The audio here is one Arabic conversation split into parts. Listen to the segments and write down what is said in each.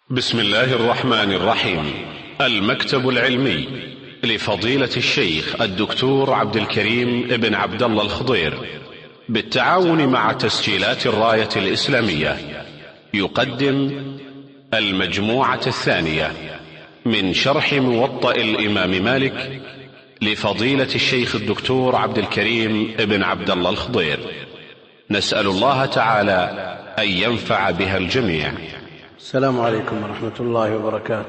بسم الله الرحمن الرحيم. المكتب العلمي لفضيلة الشيخ الدكتور عبد الكريم ابن عبد الله الخضير بالتعاون مع تسجيلات الراية الإسلامية يقدم المجموعة الثانية من شرح موطأ الإمام مالك لفضيلة الشيخ الدكتور عبد الكريم ابن عبد الله الخضير. نسأل الله تعالى أن ينفع بها الجميع. السلام عليكم ورحمة الله وبركاته.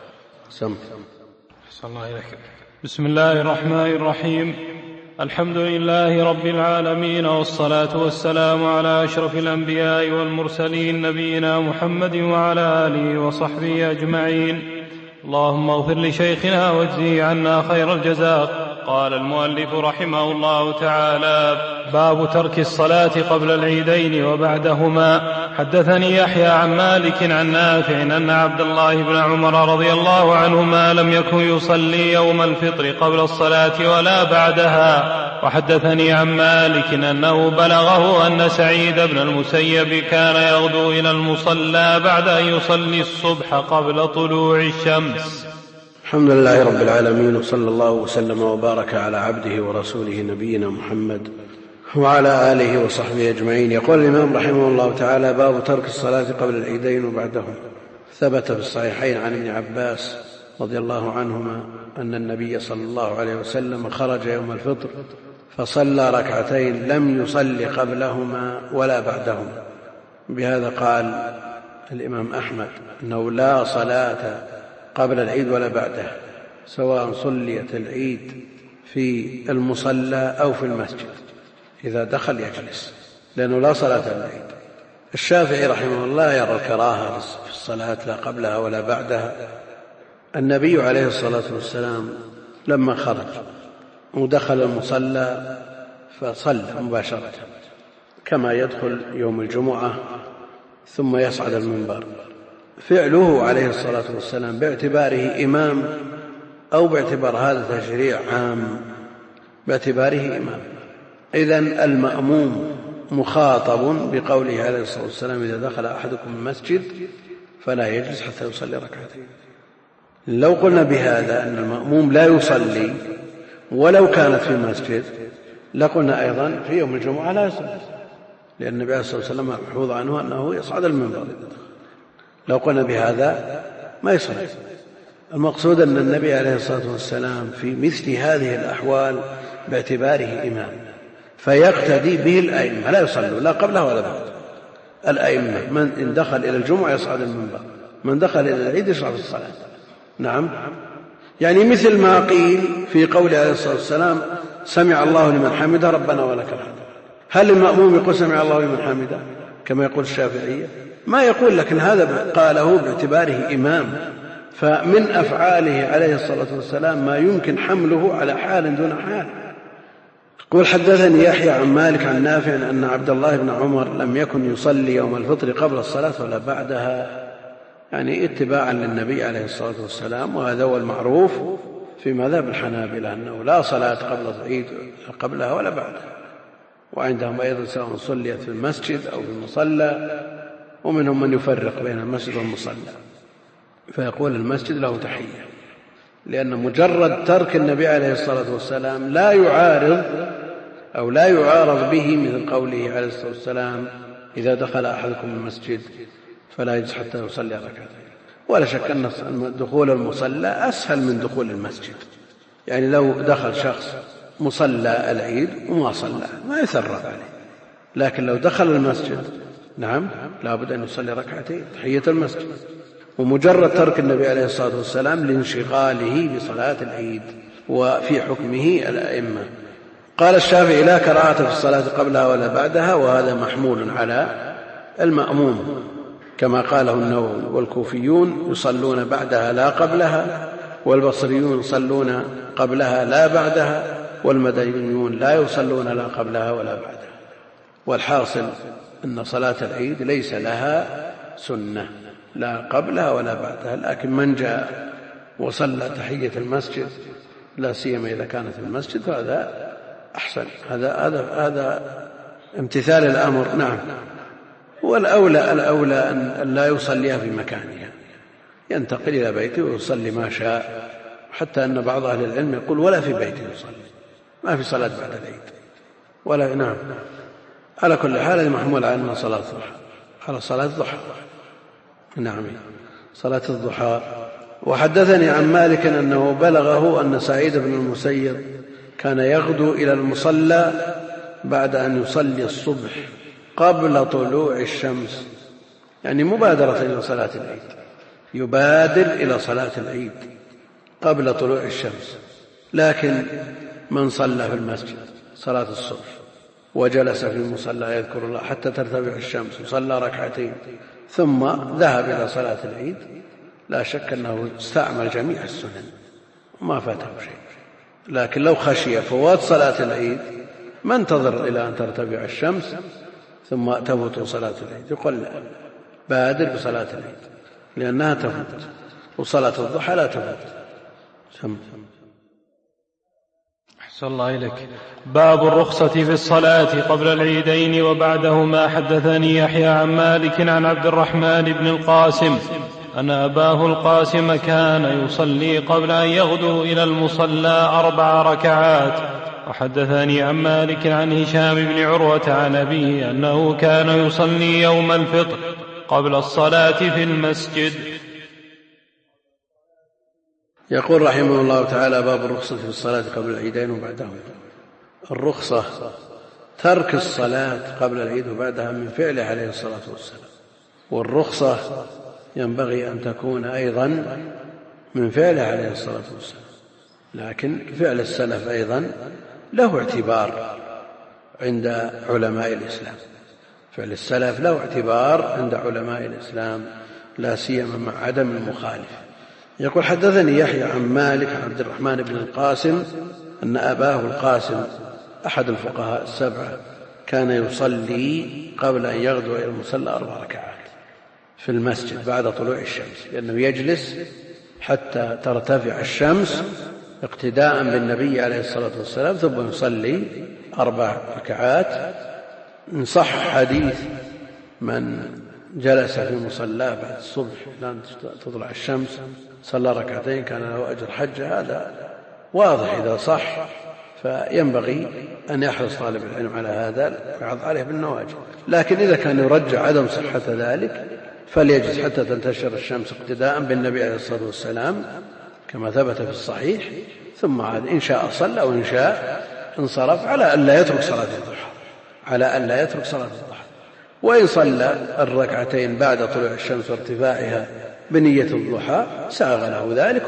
بسم الله الرحمن الرحيم. الحمد لله رب العالمين، والصلاة والسلام على أشرف الأنبياء والمرسلين نبينا محمد وعلى آله وصحبه أجمعين. اللهم اغفر لشيخنا واجزه عنا خير الجزاء. قال المؤلف رحمه الله تعالى: باب ترك الصلاة قبل العيدين وبعدهما. حدثني يحيى عن مالك عن نافع أن عبد الله بن عمر رضي الله عنهما لم يكن يصلي يوم الفطر قبل الصلاة ولا بعدها. وحدثني عن مالك أنه بلغه أن سعيد بن المسيب كان يغدو إلى المصلى بعد أن يصلي الصبح قبل طلوع الشمس. الحمد لله رب العالمين، وصلى الله وسلم وبارك على عبده ورسوله نبينا محمد وعلى آله وصحبه أجمعين. يقول الإمام رحمه الله تعالى: باب ترك الصلاة قبل العيدين وبعدهم. ثبت في الصحيحين عن ابن عباس رضي الله عنهما أن النبي صلى الله عليه وسلم خرج يوم الفطر فصلى ركعتين لم يصل قبلهما ولا بعدهما. بهذا قال الإمام أحمد أنه لا صلاة قبل العيد ولا بعده، سواء صليت العيد في المصلى أو في المسجد، إذا دخل يجلس، لأنه لا صلاة للعيد. الشافعي رحمه الله يرى الكراهة في الصلاة لا قبلها ولا بعدها. النبي عليه الصلاة والسلام لما خرج ودخل المصلى فصلى مباشرة كما يدخل يوم الجمعة ثم يصعد المنبر. فعله عليه الصلاة والسلام باعتباره إمام أو باعتبار هذا تشريع عام، باعتباره إمام. إذن المأموم مخاطب بقوله عليه الصلاة والسلام: إذا دخل أحدكم المسجد فلا يجلس حتى يصلي ركعتين. لو قلنا بهذا أن المأموم لا يصلي ولو كانت في المسجد لقلنا أيضا في يوم الجمعة لا يصلي، لأن النبي عليه الصلاة والسلام محفوظ عنه أنه يصعد المنبر. لو قلنا بهذا ما يصلي. المقصود أن النبي عليه الصلاة والسلام في مثل هذه الأحوال باعتباره إمام فيقتدي به الأئمة، لا يصلوا لا قبله ولا بعد. الأئمة من إن دخل إلى الجمعة يصعد المنبر، من دخل إلى العيد يشرع في الصلاة. نعم، يعني مثل ما قيل في قوله عليه الصلاة والسلام: سمع الله لمن حمده ربنا ولك الحمد. هل المأموم يقول سمع الله لمن حمده كما يقول الشافعية؟ ما يقول، لكن هذا قاله باعتباره إمام، فمن أفعاله عليه الصلاة والسلام ما يمكن حمله على حال دون حال. يقول: حدثني يحيى عن مالك عن نافع أن عبد الله بن عمر لم يكن يصلي يوم الفطر قبل الصلاة ولا بعدها، يعني اتباعا للنبي عليه الصلاة والسلام. وهذا هو المعروف في مذهب الحنابلة أنه لا صلاة قبل العيد قبلها ولا بعدها. وعندهم أيضا سواء صليت في المسجد أو في المصلى، ومنهم من يفرق بين المسجد والمصلى فيقول المسجد له تحية، لأن مجرد ترك النبي عليه الصلاة والسلام لا يعارض أو لا يعارض به، مثل قوله عليه الصلاة والسلام: إذا دخل أحدكم المسجد فلا يجلس حتى يصلي ركعتين. ولا شك أن دخول المصلى أسهل من دخول المسجد. يعني لو دخل شخص مصلى العيد وما صلى ما يثرب عليه، لكن لو دخل المسجد نعم لابد أن يصلي ركعتين تحية المسجد. ومجرد ترك النبي عليه الصلاة والسلام لانشغاله بصلاة العيد وفي حكمه الأئمة. قال الشافعي: لا كراهة في الصلاة قبلها ولا بعدها، وهذا محمول على المأموم كما قاله النووي. والكوفيون يصلون بعدها لا قبلها، والبصريون يصلون قبلها لا بعدها، والمدنيون لا يصلون لا قبلها ولا بعدها. والحاصل أن صلاة العيد ليس لها سنة لا قبلها ولا بعدها، لكن من جاء وصلى تحية المسجد لا سيما إذا كانت في المسجد فهذا أحسن، هذا امتثال الأمر. نعم، والأولى أن لا يصليها في مكانها، ينتقل إلى بيته ويصلي ما شاء، حتى أن بعض أهل العلم يقول ولا في بيته يصلي، ما في صلاة بعد العيد ولا. نعم، على كل حال محمول على أنها صلاة الضحى، على صلاة الضحى. نعم، صلاة الضحى. وحدثني عن مالك أنه بلغه أن سعيد بن المسيب كان يغدو إلى المصلى بعد أن يصلي الصبح قبل طلوع الشمس، يعني مبادرة إلى صلاة العيد، يبادر إلى صلاة العيد قبل طلوع الشمس. لكن من صلى في المسجد صلاة الصبح وجلس في المصلى يذكر الله حتى ترتفع الشمس وصلى ركعتين ثم ذهب إلى صلاة العيد، لا شك أنه استعمل جميع السنن وما فاته شيء. لكن لو خشي فوات صلاة العيد ما انتظر إلى أن ترتفع الشمس ثم تفوت صلاة العيد، يقول بادر بصلاة العيد لأنها تفوت، وصلاة الضحى لا تفوت. أحسن الله إليك. باب الرخصة في الصلاة قبل العيدين وبعدهما. حدثني يحيى عن مالك عن عبد الرحمن بن القاسم أن أباه القاسم كان يصلي قبل أن يغدو إلى المصلى 4 ركعات. وحدثني عن مالك عن هشام بن عروة عن أبيه أنه كان يصلي يوم الفطر قبل الصلاة في المسجد. يقول رحمه الله تعالى: باب الرخصة في الصلاة قبل العيدين وبعدهما. الرخصة ترك الصلاة قبل العيد وبعدها من فعله عليه الصلاة والسلام، والرخصة ينبغي أن تكون أيضا من فعله عليه الصلاة والسلام، لكن فعل السلف أيضا له اعتبار عند علماء الإسلام. فعل السلف له اعتبار عند علماء الإسلام، لا سيما مع عدم المخالف. يقول: حدثني يحيى عن مالك عن عبد الرحمن بن القاسم أن أباه القاسم أحد الفقهاء السبعة كان يصلي قبل أن يغدو إلى المصلى 4 ركعات في المسجد بعد طلوع الشمس، لأنه يجلس حتى ترتفع الشمس اقتداء بالنبي عليه الصلاة والسلام، ثم يصلي 4 ركعات. إن صح حديث من جلس في مصلاه بعد الصبح لأن تطلع الشمس صلى ركعتين كان له أجر حجة، هذا واضح إذا صح، فينبغي أن يحرص طالب العلم على هذا ويعض عليه بالنواجذ. لكن إذا كان يرجع عدم صحة ذلك فليجلس حتى تنتشر الشمس اقتداء بالنبي عليه الصلاة والسلام كما ثبت في الصحيح، ثم عاد إن شاء صلى وإن شاء انصرف، على أن لا يترك صلاة الضحى، على أن لا يترك صلاة الضحى. وإن صلى الركعتين بعد طلوع الشمس وارتفاعها بنية الضحى ساغ له ذلك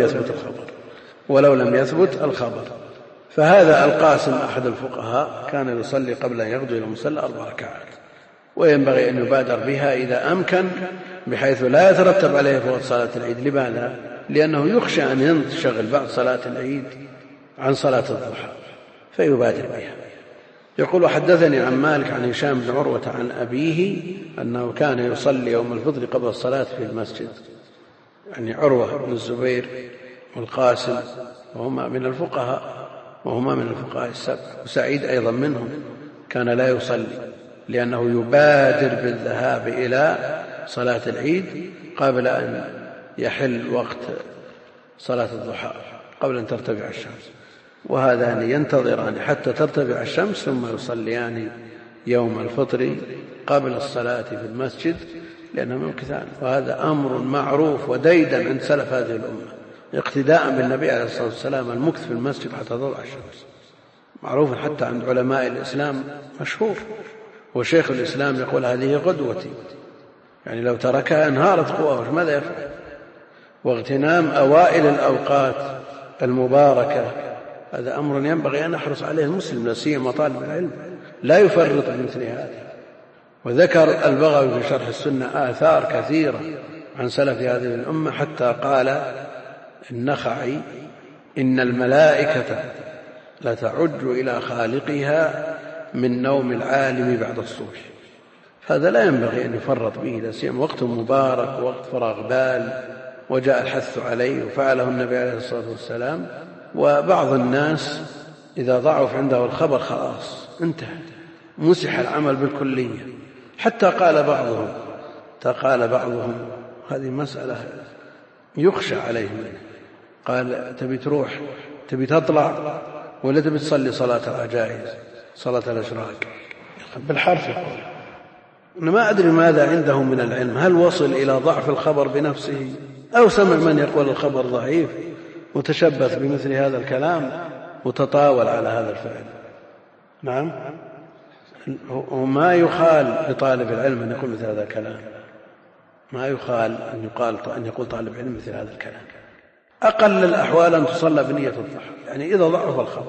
ولو لم يثبت الخبر. فهذا القاسم أحد الفقهاء كان يصلي قبل أن يغدو إلى المصلى 4 ركعات، وينبغي أن يبادر بها إذا أمكن بحيث لا يترتب عليه فوات صلاة العيد. لماذا؟ لأنه يخشى أن ينشغل بعد صلاة العيد عن صلاة الضحى فيبادر بها. يقول: وحدثني عن مالك عن هشام بن عروة عن أبيه أنه كان يصلي يوم الفطر قبل الصلاة في المسجد، يعني عروة بن الزبير والقاسم وهما من الفقهاء السبع، وسعيد أيضا منهم، كان لا يصلي لأنه يبادر بالذهاب إلى صلاة العيد قبل أن يحل وقت صلاة الضحى، قبل أن ترتفع الشمس، وهذان ينتظران حتى ترتفع الشمس ثم يصليان يوم الفطر قبل الصلاة في المسجد لأنهم يمكثان. وهذا أمر معروف وديدا عند سلف هذه الأمة، اقتداء بالنبي عليه الصلاة والسلام، المكث في المسجد حتى تطلع الشمس معروف حتى عند علماء الإسلام مشهور. وشيخ الإسلام يقول: هذه قدوتي، يعني لو تركها انهارت قواه، ماذا يفعل؟ واغتنام أوائل الأوقات المباركة هذا أمر ينبغي أن يحرص عليه المسلم، لا سيما طالب العلم، لا يفرط بمثل هذا. وذكر البغوي في شرح السنة آثار كثيرة عن سلف هذه الأمة، حتى قال النخعي: إن الملائكة لتعج إلى خالقها من نوم العالم بعد الصبح. هذا لا ينبغي أن يفرط به، لا سيما وقت مبارك ووقت فراغ بال، وجاء الحث عليه وفعله النبي عليه الصلاة والسلام. وبعض الناس إذا ضعف عنده الخبر خلاص انتهى، مسح العمل بالكلية. حتى قال بعضهم هذه مسألة يخشى عليه منه. قال تبي تروح تبي تطلع ولا تبي تصلي صلاة العجائز صلاة الأشراق؟ بالحرف يقول. أنا ما أدري ماذا عنده من العلم، هل وصل إلى ضعف الخبر بنفسه أو سمع من يقول الخبر ضعيف وتشبث بمثل هذا الكلام وتطاول على هذا الفعل. نعم، وما يخال لطالب العلم أن يقول مثل هذا الكلام، ما يخال أن يقول طالب علم مثل هذا الكلام. أقل الأحوال أن تصلى بنية الضحى، يعني إذا ضعف الخبر،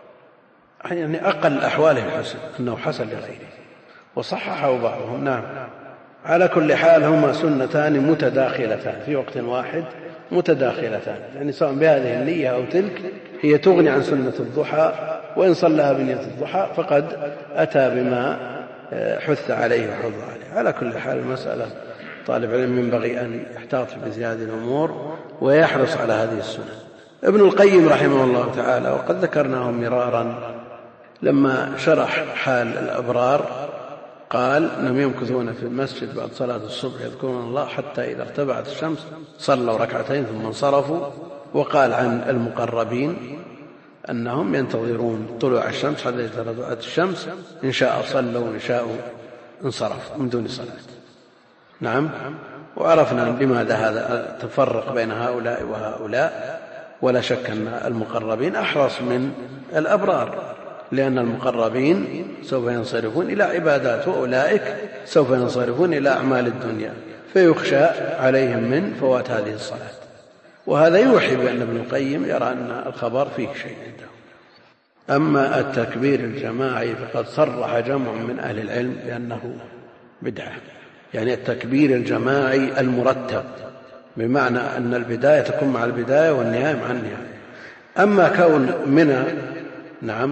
يعني أقل أحواله الحسن أنه حسن لغيره وصححه بعضهم. نعم، على كل حال هما سنتان متداخلتان في وقت واحد، متداخلتان، يعني سواء بهذه النية أو تلك هي تغني عن سنة الضحى، وإن صلىها بنية الضحى فقد أتى بما حث عليه وحض عليه. على كل حال المسألة طالب علم ينبغي أن يحتاط في مثل هذه الأمور ويحرص على هذه السنة. ابن القيم رحمه الله تعالى، وقد ذكرناه مرارا، لما شرح حال الأبرار قال أنهم يمكثون في المسجد بعد صلاة الصبح يذكرون الله حتى إذا ارتفعت الشمس صلوا ركعتين ثم انصرفوا. وقال عن المقربين أنهم ينتظرون طلوع الشمس حتى إذا طلعت الشمس إن شاء صلوا وإن شاءوا انصرفوا من دون صلاة. نعم، وعرفنا لماذا هذا تفرق بين هؤلاء وهؤلاء، ولا شك أن المقربين أحرص من الأبرار، لأن المقربين سوف ينصرفون إلى عبادات وأولئك سوف ينصرفون إلى أعمال الدنيا، فيخشى عليهم من فوات هذه الصلاة. وهذا يوحي بأن ابن القيم يرى أن الخبر فيه شيء عنده. أما التكبير الجماعي فقد صرح جمع من أهل العلم بأنه بدعة، يعني التكبير الجماعي المرتب، بمعنى أن البداية تكون مع البداية والنهاية مع النهاية. أما كون منى نعم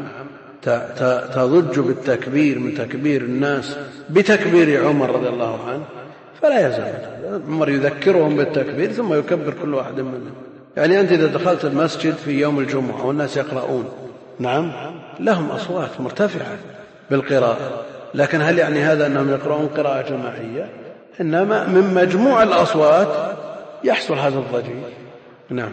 تضج بالتكبير من تكبير الناس بتكبير عمر رضي الله عنه فلا يزال عمر يذكرهم بالتكبير ثم يكبر كل واحد منهم. يعني أنت إذا دخلت المسجد في يوم الجمعة والناس يقرؤون نعم لهم أصوات مرتفعة بالقراءة، لكن هل يعني هذا أنهم يقرؤون قراءة جماعية؟ إنما من مجموع الأصوات يحصل هذا الضجيج. نعم.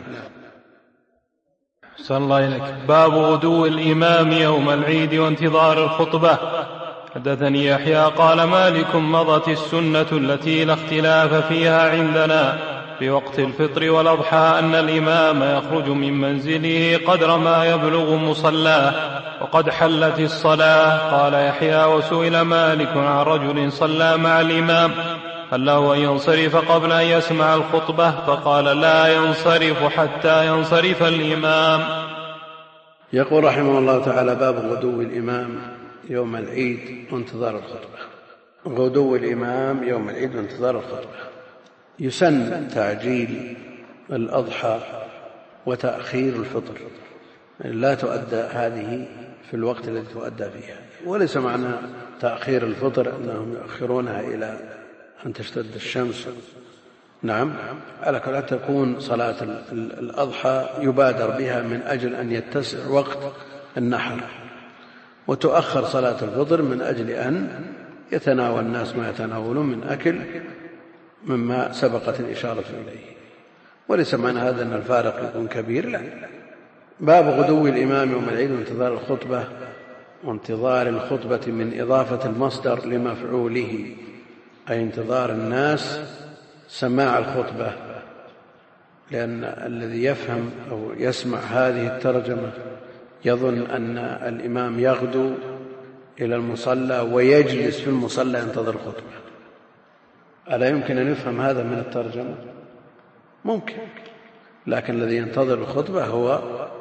صلى الله إليك. باب غدو الإمام يوم العيد وانتظار الخطبة. حدثني يحيى قال مالك مضت السنة التي لا اختلاف فيها عندنا في وقت الفطر والأضحى أن الإمام يخرج من منزله قدر ما يبلغ مصلاه وقد حلت الصلاة. قال يحيى وسئل مالك عن رجل صلى مع الإمام هل له أن ينصرف قبل أن يسمع الخطبة؟ فقال لا ينصرف حتى ينصرف الإمام. يقول رحمه الله تعالى باب غدو الإمام يوم العيد وانتظار الخطبة. غدو الإمام يوم العيد وانتظار الخطبة. يسن تعجيل الأضحى وتأخير الفطر، لا تؤدى هذه في الوقت الذي تؤدى فيها، وليس معنى تأخير الفطر أنهم يؤخرونها إلى أن تشتد الشمس. نعم، على كل حال تكون صلاة الأضحى يبادر بها من أجل أن يتسع وقت النحر، وتؤخر صلاة الفطر من أجل أن يتناول الناس ما يتناولون من أكل مما سبقت الإشارة إليه، وليس معنى هذا أن الفارق يكون كبير، لا. باب غدو الإمام يوم العيد وانتظار الخطبة. وانتظار الخطبة من إضافة المصدر لمفعوله، أي انتظار الناس سماع الخطبة، لأن الذي يفهم أو يسمع هذه الترجمة يظن أن الإمام يغدو إلى المصلى ويجلس في المصلى ينتظر الخطبة. ألا يمكن أن يفهم هذا من الترجمة؟ ممكن، لكن الذي ينتظر الخطبة هو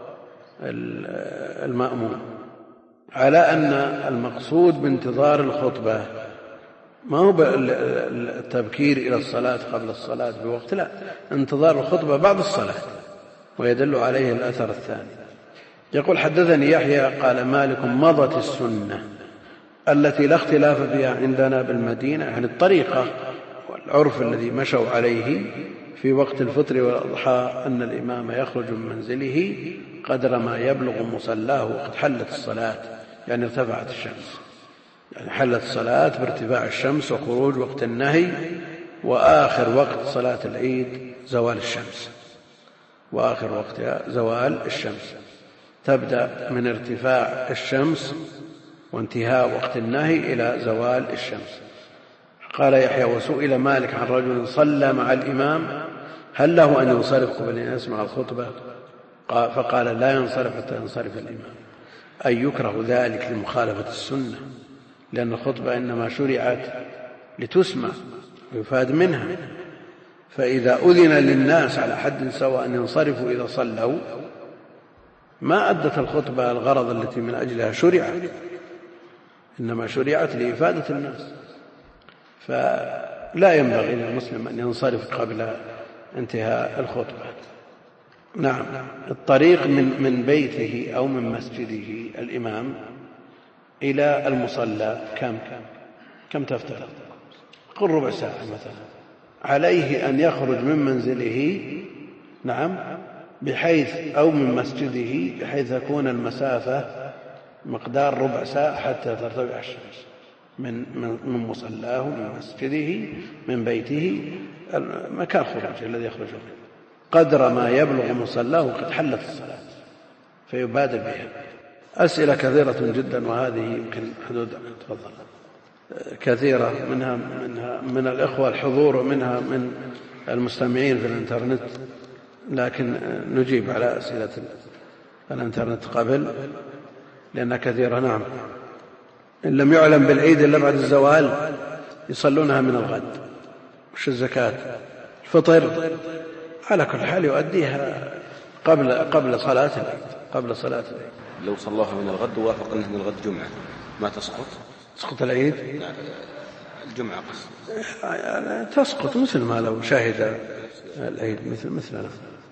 المأموم، على أن المقصود بانتظار الخطبة ما هو التبكير إلى الصلاة قبل الصلاة بوقت، لا، انتظار الخطبة بعد الصلاة، ويدل عليه الأثر الثاني. يقول حدثني يحيى قال مالك مضت السنة التي لا اختلاف فيها عندنا بالمدينة، يعني الطريقة والعرف الذي مشوا عليه في وقت الفطر والأضحى أن الإمام يخرج من منزله قدر ما يبلغ مصلاه وقد حلت الصلاة، يعني ارتفعت الشمس، يعني حلت الصلاة بارتفاع الشمس وخروج وقت النهي وآخر وقت صلاة العيد زوال الشمس، وآخر وقتها زوال الشمس، تبدأ من ارتفاع الشمس وانتهاء وقت النهي إلى زوال الشمس. قال يحيى: وسئل مالك عن رجل صلى مع الإمام هل له أن ينصرف قبل أن يسمع الخطبة؟ فقال: لا ينصرف حتى ينصرف الإمام، أي يكره ذلك لمخالفة السنة، لأن الخطبة إنما شرعت لتسمع ويفاد منها، فإذا أذن للناس على حد سواء أن ينصرفوا إذا صلوا ما أدت الخطبة الغرض التي من أجلها شرعت، إنما شرعت لإفادة الناس، فلا ينبغي للمسلم أن ينصرف قبل انتهاء الخطبة. نعم. الطريق من بيته أو من مسجده الإمام إلى المصلى كم تفترض؟ قل ربع ساعة مثلا. عليه أن يخرج من منزله نعم بحيث أو من مسجده بحيث تكون المسافة مقدار ربع ساعة حتى ترتفع الشمس من مصلاه من مسجده من بيته مكان خروج الذي يخرج منه قدر ما يبلغ مصلاه قد حلت الصلاة فيبادر بها. أسئلة كثيرة جدا وهذه يمكن حدود تفضل كثيرة منها من الإخوة الحضور ومنها من المستمعين في الإنترنت، لكن نجيب على أسئلة الإنترنت قبل لأنها كثيرة. نعم. إن لم يعلم بالعيد إلا بعد الزوال يصلونها من الغد. وش الزكاة؟ الفطر على كل حال يؤديها قبل صلاة العيد. لو صلوها من الغد ووافق أنه من الغد جمعة ما تسقط العيد؟ الجمعة تسقط مثل ما لو شهد العيد مثلنا.